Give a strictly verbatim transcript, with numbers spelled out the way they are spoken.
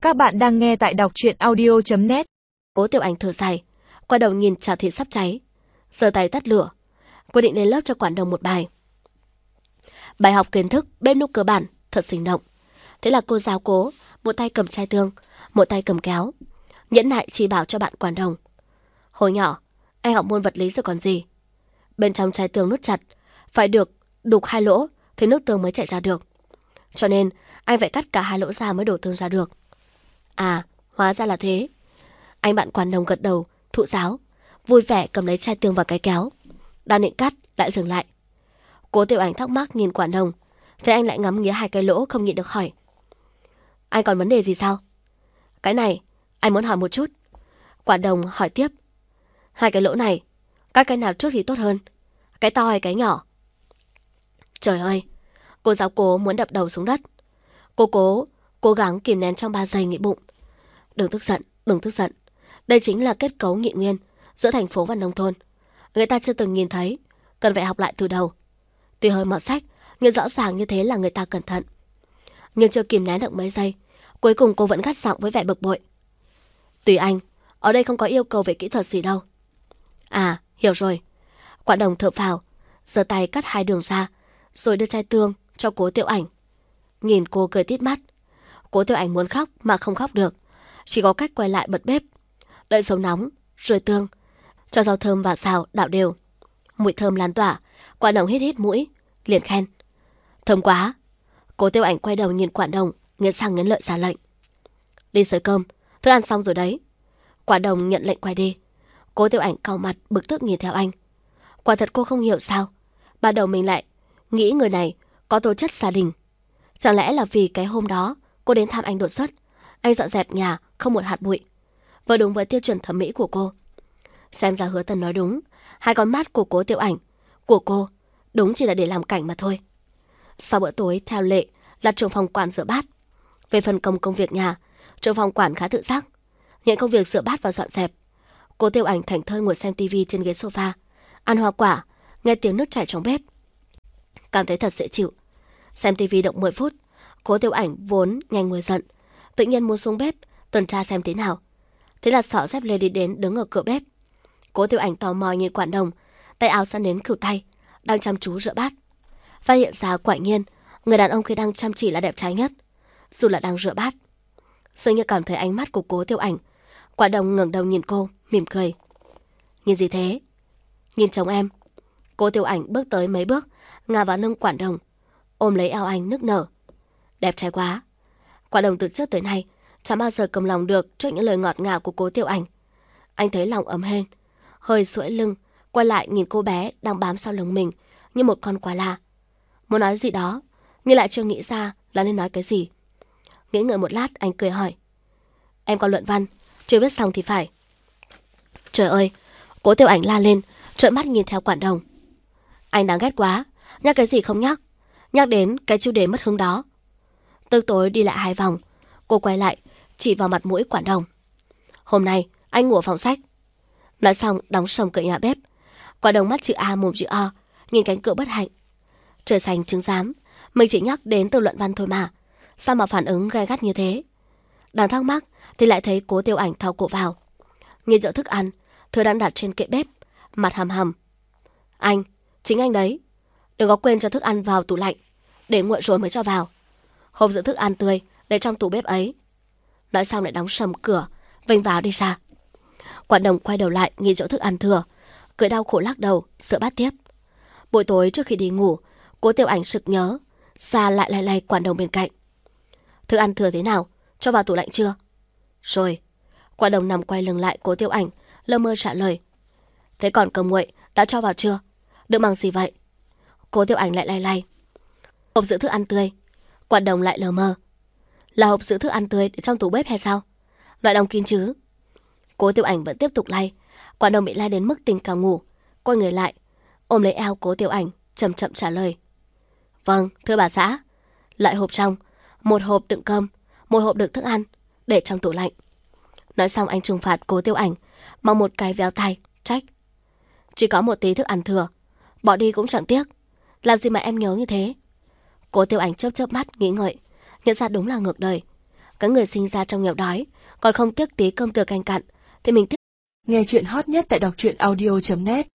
Các bạn đang nghe tại đọc truyện audio chấm net. Cố Tiểu Ảnh thở dài, quay đầu nhìn chảo thịt sắp cháy, giơ tay tắt lửa, quyết định lên lớp cho Quản Đồng một bài. Bài học kiến thức bếp núc cơ bản thật sinh động. Thế là cô giáo Cố một tay cầm chai tương, một tay cầm kéo, nhẫn nại chỉ bảo cho bạn Quản Đồng. Hồi nhỏ, anh học môn vật lý rồi còn gì. Bên trong chai tương nút chặt, phải được đục hai lỗ thì nước tương mới chảy ra được. Cho nên anh phải cắt cả hai lỗ ra mới đổ tương ra được. À, hóa ra là thế. Anh bạn Quản Đồng gật đầu, thụ giáo, vui vẻ cầm lấy chai tương và cái kéo. Đang định cắt, lại dừng lại. Cố Tiểu Ảnh thắc mắc nhìn Quản Đồng, thấy anh lại ngắm nghía hai cái lỗ không nhịn được hỏi. Anh còn vấn đề gì sao? Cái này, anh muốn hỏi một chút. Quản Đồng hỏi tiếp. Hai cái lỗ này, cắt cái nào trước thì tốt hơn? Cái to hay cái nhỏ? Trời ơi, cô giáo Cố muốn đập đầu xuống đất. Cô Cố cố gắng kìm nén trong ba giây nghĩ bụng. Đừng tức giận, đừng tức giận. Đây chính là kết cấu nghị nguyên giữa thành phố và nông thôn. Người ta chưa từng nhìn thấy, cần phải học lại từ đầu. Tuy hơi mọt sách, nhưng rõ ràng như thế là người ta cẩn thận. Nhưng chưa kìm nén được mấy giây, cuối cùng cô vẫn gắt giọng với vẻ bực bội. Tùy anh, ở đây không có yêu cầu về kỹ thuật gì đâu. À, hiểu rồi. Quản Đồng thở phào, giơ tay cắt hai đường ra, rồi đưa chai tương cho Cố Tiểu Ảnh. Nhìn cô cười tít mắt. Cố Tiểu Ảnh muốn khóc mà không khóc được, chỉ có cách quay lại bật bếp, đợi dầu nóng, rồi tương, cho rau thơm và xào đảo đều. Mùi thơm lan tỏa, Quản Đồng hít hít mũi, liền khen. Thơm quá. Cố Tiểu Ảnh quay đầu nhìn Quản Đồng, nghiến răng nghiến lợi ra lệnh. Đi xới cơm, thức ăn xong rồi đấy. Quản Đồng nhận lệnh quay đi. Cố Tiểu Ảnh cau mặt bực tức nhìn theo anh. Quả thật cô không hiểu sao ban đầu mình lại nghĩ người này có tố chất gia đình. Chẳng lẽ là vì cái hôm đó cô đến thăm anh đột xuất, anh dọn dẹp nhà không một hạt bụi, vừa đúng với tiêu chuẩn thẩm mỹ của cô. Xem ra Hứa Tần nói đúng, hai con mắt của Cố Tiểu Ảnh, của cô, đúng chỉ là để làm cảnh mà thôi. Sau bữa tối theo lệ là trưởng phòng quản rửa bát. Về phần công công việc nhà, trưởng phòng quản khá tự giác, nhận công việc rửa bát và dọn dẹp. Cố Tiểu Ảnh thảnh thơi ngồi xem tivi trên ghế sofa, ăn hoa quả, nghe tiếng nước chảy trong bếp, cảm thấy thật dễ chịu. Xem tivi động mười phút, Cố Tiểu Ảnh vốn nhanh nguôi giận, tự nhiên muốn xuống bếp tuần tra xem thế nào. Thế là sợ dép lê đi đến đứng ở cửa bếp. Cố Tiểu Ảnh tò mò nhìn Quản Đồng, tay áo săn đến khửu tay, đang chăm chú rửa bát. Phát hiện ra quả nhiên người đàn ông khi đang chăm chỉ là đẹp trai nhất, dù là đang rửa bát. Dường như cảm thấy ánh mắt của Cố Tiểu Ảnh, Quản Đồng ngẩng đầu nhìn cô, mỉm cười. Nhìn gì thế? Nhìn chồng em. Cố Tiểu Ảnh bước tới mấy bước, ngả vào lưng Quản Đồng, ôm lấy eo anh nức nở. Đẹp trai quá. Quản Đồng từ trước tới nay chẳng bao giờ cầm lòng được trước những lời ngọt ngào của Cố Tiểu Ảnh. Anh thấy lòng ấm hên, hơi duỗi lưng, quay lại nhìn cô bé đang bám sau lưng mình như một con quạ la. Muốn nói gì đó, nhưng lại chưa nghĩ ra là nên nói cái gì. Nghĩ ngợi một lát, anh cười hỏi. Em có luận văn, chưa viết xong thì phải. Trời ơi, Cố Tiểu Ảnh la lên, trợn mắt nhìn theo Quản Đồng. Anh đáng ghét quá, nhắc cái gì không nhắc, nhắc đến cái chủ đề mất hứng đó. Tức tối đi lại hai vòng, cô quay lại, chỉ vào mặt mũi Quản Đồng. Hôm nay, anh ngủ ở phòng sách. Nói xong, đóng sầm cửa nhà bếp. Quản Đồng mắt chữ A mồm chữ O, nhìn cánh cửa bất hạnh. Trời xanh trứng xám, mình chỉ nhắc đến từ luận văn thôi mà, sao mà phản ứng gay gắt như thế? Đang thắc mắc thì lại thấy Cố Tiểu Ảnh thò cổ vào, nhìn dọn thức ăn thứ đang đặt trên kệ bếp, mặt hầm hầm. Anh, chính anh đấy. Đừng có quên cho thức ăn vào tủ lạnh, để nguội rồi mới cho vào. Hộp giữ thức ăn tươi để trong tủ bếp ấy. Nói xong lại đóng sầm cửa, vênh vào đi ra. Quản Đồng quay đầu lại nhìn chỗ thức ăn thừa, cười đau khổ lắc đầu, sợ bát tiếp. Buổi tối trước khi đi ngủ, Cố Tiểu Ảnh sực nhớ, xa lại lay lay Quản Đồng bên cạnh. Thức ăn thừa thế nào, cho vào tủ lạnh chưa? Rồi. Quản Đồng nằm quay lưng lại Cố Tiểu Ảnh, lơ mơ trả lời. Thế còn cơm nguội đã cho vào chưa? Đựng bằng gì vậy? Cố Tiểu Ảnh lại lay lay. Hộp giữ thức ăn tươi. Quản Đồng lại lờ mơ. Là hộp giữ thức ăn tươi để trong tủ bếp hay sao? Loại đóng kín chứ? Cố Tiểu Ảnh vẫn tiếp tục lay. Quản Đồng bị lay đến mức tình cảm ngủ, quay người lại, ôm lấy eo Cố Tiểu Ảnh, chậm chậm trả lời. Vâng, thưa bà xã. Loại hộp trong, một hộp đựng cơm, một hộp đựng thức ăn, để trong tủ lạnh. Nói xong anh trừng phạt Cố Tiểu Ảnh bằng một cái véo tay, trách. Chỉ có một tí thức ăn thừa, bỏ đi cũng chẳng tiếc. Làm gì mà em nhớ như thế? Cố Tiểu Ảnh chớp chớp mắt nghĩ ngợi, nhận ra đúng là ngược đời. Các người sinh ra trong nghèo đói, còn không tiếc tí cơm thừa canh cặn, thì mình tiếc. Nghe chuyện hot nhất tại đọc truyện audio chấm net.